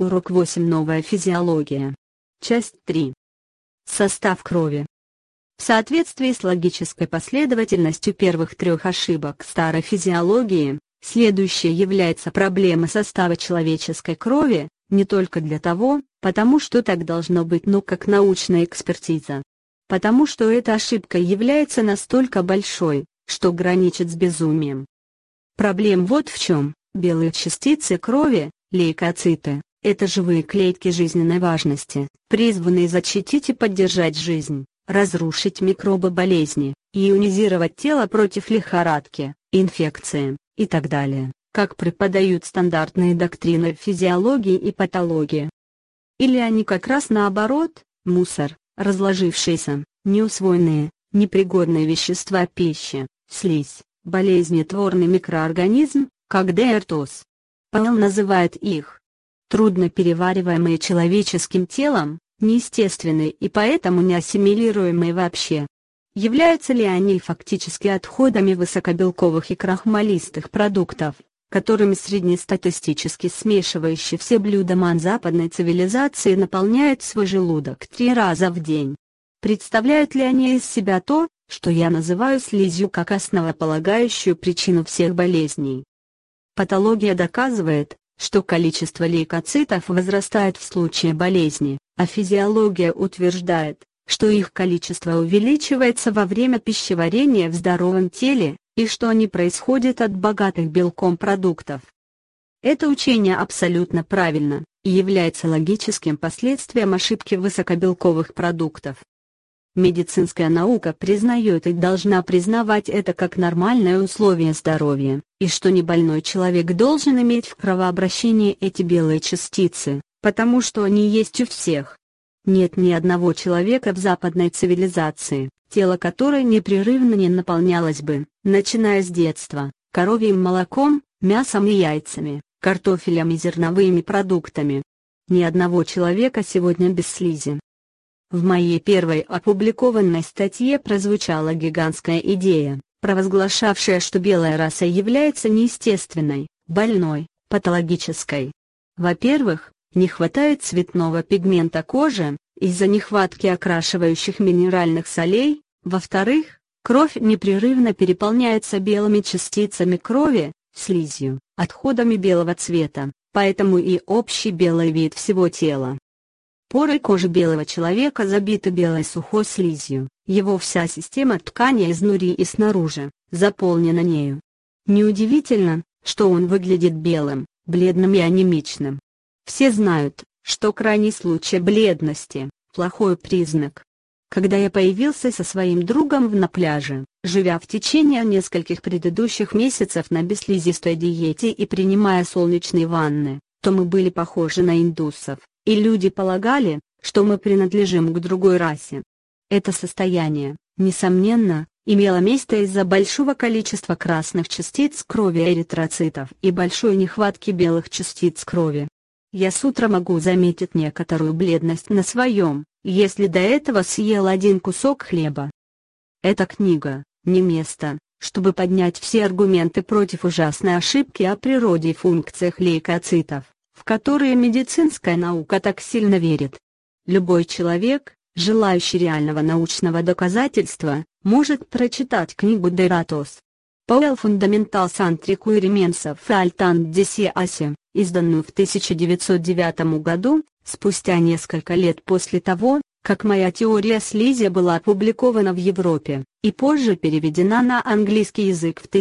Урок 8. Новая физиология. Часть 3. Состав крови. В соответствии с логической последовательностью первых трех ошибок старой физиологии, следующая является проблема состава человеческой крови, не только для того, потому что так должно быть, но как научная экспертиза. Потому что эта ошибка является настолько большой, что граничит с безумием. Проблема вот в чем: белые частицы крови, лейкоциты, это живые клетки жизненной важности, призванные защитить и поддержать жизнь, разрушить микробы болезни, ионизировать тело против лихорадки, инфекции и так далее, как преподают стандартные доктрины физиологии и патологии. Или они как раз наоборот, мусор, разложившиеся, неусвоенные, непригодные вещества пищи, слизь, болезнетворный микроорганизм, как дертоз. Павел называет их трудно перевариваемые человеческим телом, неестественные и поэтому не ассимилируемые вообще. Являются ли они фактически отходами высокобелковых и крахмалистых продуктов, которыми среднестатистически смешивающие все блюда западной цивилизации наполняют свой желудок 3 раза в день? Представляют ли они из себя то, что я называю слизью как основополагающую причину всех болезней? Патология доказывает, что количество лейкоцитов возрастает в случае болезни, а физиология утверждает, что их количество увеличивается во время пищеварения в здоровом теле, и что они происходят от богатых белком продуктов. Это учение абсолютно правильно, и является логическим последствием ошибки высокобелковых продуктов. Медицинская наука признает и должна признавать это как нормальное условие здоровья, и что небольной человек должен иметь в кровообращении эти белые частицы, потому что они есть у всех. Нет ни одного человека в западной цивилизации, тело которой непрерывно не наполнялось бы, начиная с детства, коровьим молоком, мясом и яйцами, картофелем и зерновыми продуктами. Ни одного человека сегодня без слизи. В моей первой опубликованной статье прозвучала гигантская идея, провозглашавшая, что белая раса является неестественной, больной, патологической. Во-первых, не хватает цветного пигмента кожи, из-за нехватки окрашивающих минеральных солей, во-вторых, кровь непрерывно переполняется белыми частицами крови, слизью, отходами белого цвета, поэтому и общий белый вид всего тела. Поры кожи белого человека забиты белой сухой слизью, его вся система тканей изнутри и снаружи, заполнена нею. Неудивительно, что он выглядит белым, бледным и анемичным. Все знают, что крайний случай бледности – плохой признак. Когда я появился со своим другом на пляже, живя в течение нескольких предыдущих месяцев на бесслизистой диете и принимая солнечные ванны, то мы были похожи на индусов, и люди полагали, что мы принадлежим к другой расе. Это состояние, несомненно, имело место из-за большого количества красных частиц крови эритроцитов и большой нехватки белых частиц крови. Я с утра могу заметить некоторую бледность на своем, если до этого съел один кусок хлеба. Эта книга – не место, чтобы поднять все аргументы против ужасной ошибки о природе и функциях лейкоцитов, в которые медицинская наука так сильно верит. Любой человек, желающий реального научного доказательства, может прочитать книгу «Дертоз». Пауэлл Fundamental Scientific Remains of Altant Disease, изданную в 1909 году, спустя несколько лет после того, как моя теория слизи была опубликована в Европе, и позже переведена на английский язык в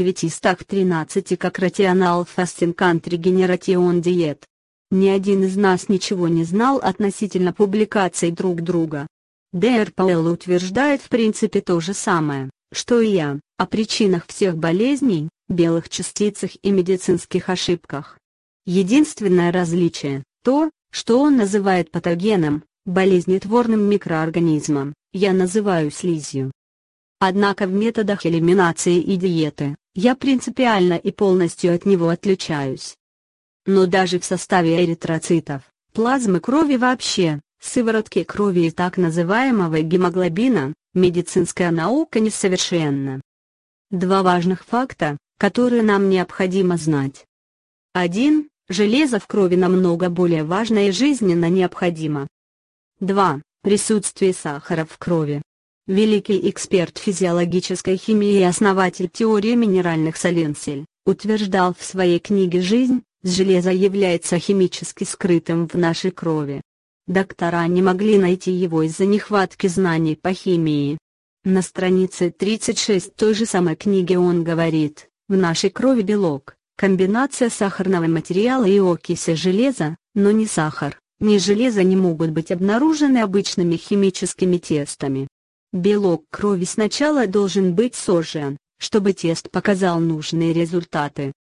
1913 как Rational Fasting and Regeneration Diet. Ни один из нас ничего не знал относительно публикаций друг друга. Д.Р. Пауэлл утверждает в принципе то же самое, что и я, о причинах всех болезней, белых частицах и медицинских ошибках. Единственное различие – то, что он называет патогеном, болезнетворным микроорганизмом, я называю слизью. Однако в методах элиминации и диеты, я принципиально и полностью от него отличаюсь. Но даже в составе эритроцитов, плазмы крови вообще, сыворотки крови и так называемого гемоглобина, медицинская наука несовершенна. Два важных факта, которые нам необходимо знать. 1. Железо в крови намного более важно и жизненно необходимо. 2. Присутствие сахара в крови. Великий эксперт физиологической химии и основатель теории минеральных солений утверждал в своей книге «Жизнь», железо является химически скрытым в нашей крови. Доктора не могли найти его из-за нехватки знаний по химии. На странице 36 той же самой книги он говорит: в нашей крови белок, комбинация сахарного материала и окиси железа, но ни сахар, ни железо не могут быть обнаружены обычными химическими тестами. Белок крови сначала должен быть сожжен, чтобы тест показал нужные результаты.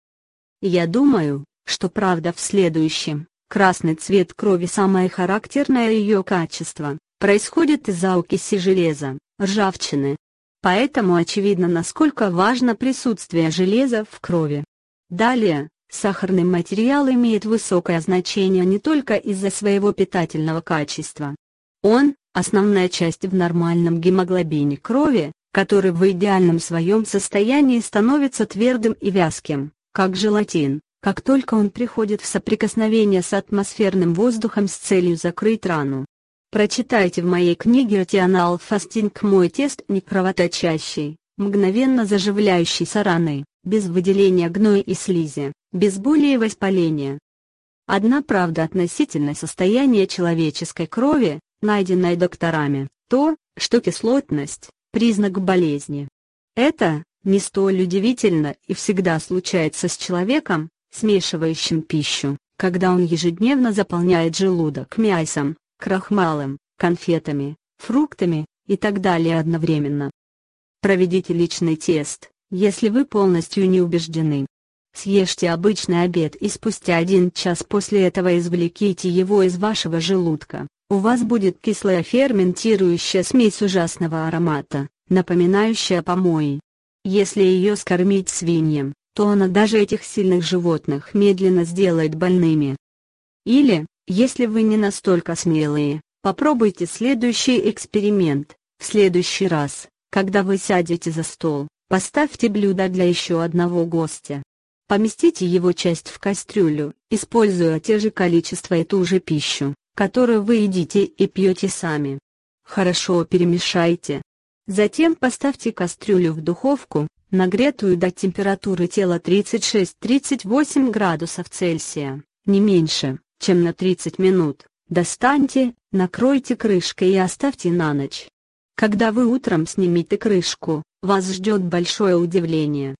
Я думаю, что правда в следующем: красный цвет крови, самое характерное ее качество, происходит из-за окиси железа, ржавчины. Поэтому очевидно, насколько важно присутствие железа в крови. Далее, сахарный материал имеет высокое значение не только из-за своего питательного качества. Он – основная часть в нормальном гемоглобине крови, который в идеальном своем состоянии становится твердым и вязким, как желатин, как только он приходит в соприкосновение с атмосферным воздухом с целью закрыть рану. Прочитайте в моей книге Rational Fasting мой тест не кровоточащий, мгновенно заживляющийся раны, без выделения гноя и слизи, без боли и воспаления. Одна правда относительно состояния человеческой крови, найденная докторами, то, что кислотность – признак болезни. Это не столь удивительно и всегда случается с человеком, смешивающим пищу, когда он ежедневно заполняет желудок мясом, крахмалом, конфетами, фруктами и так далее одновременно. Проведите личный тест, если вы полностью не убеждены. Съешьте обычный обед и спустя 1 час после этого извлеките его из вашего желудка. У вас будет кислая ферментирующая смесь ужасного аромата, напоминающая помои. Если ее скормить свиньям, то она даже этих сильных животных медленно сделает больными. Или, если вы не настолько смелые, попробуйте следующий эксперимент. В следующий раз, когда вы сядете за стол, поставьте блюдо для еще одного гостя. Поместите его часть в кастрюлю, используя те же количество и ту же пищу, которую вы едите и пьете сами. Хорошо перемешайте. Затем поставьте кастрюлю в духовку, нагретую до температуры тела 36-38 градусов Цельсия, не меньше, чем на 30 минут. Достаньте, накройте крышкой и оставьте на ночь. Когда вы утром снимете крышку, вас ждет большое удивление.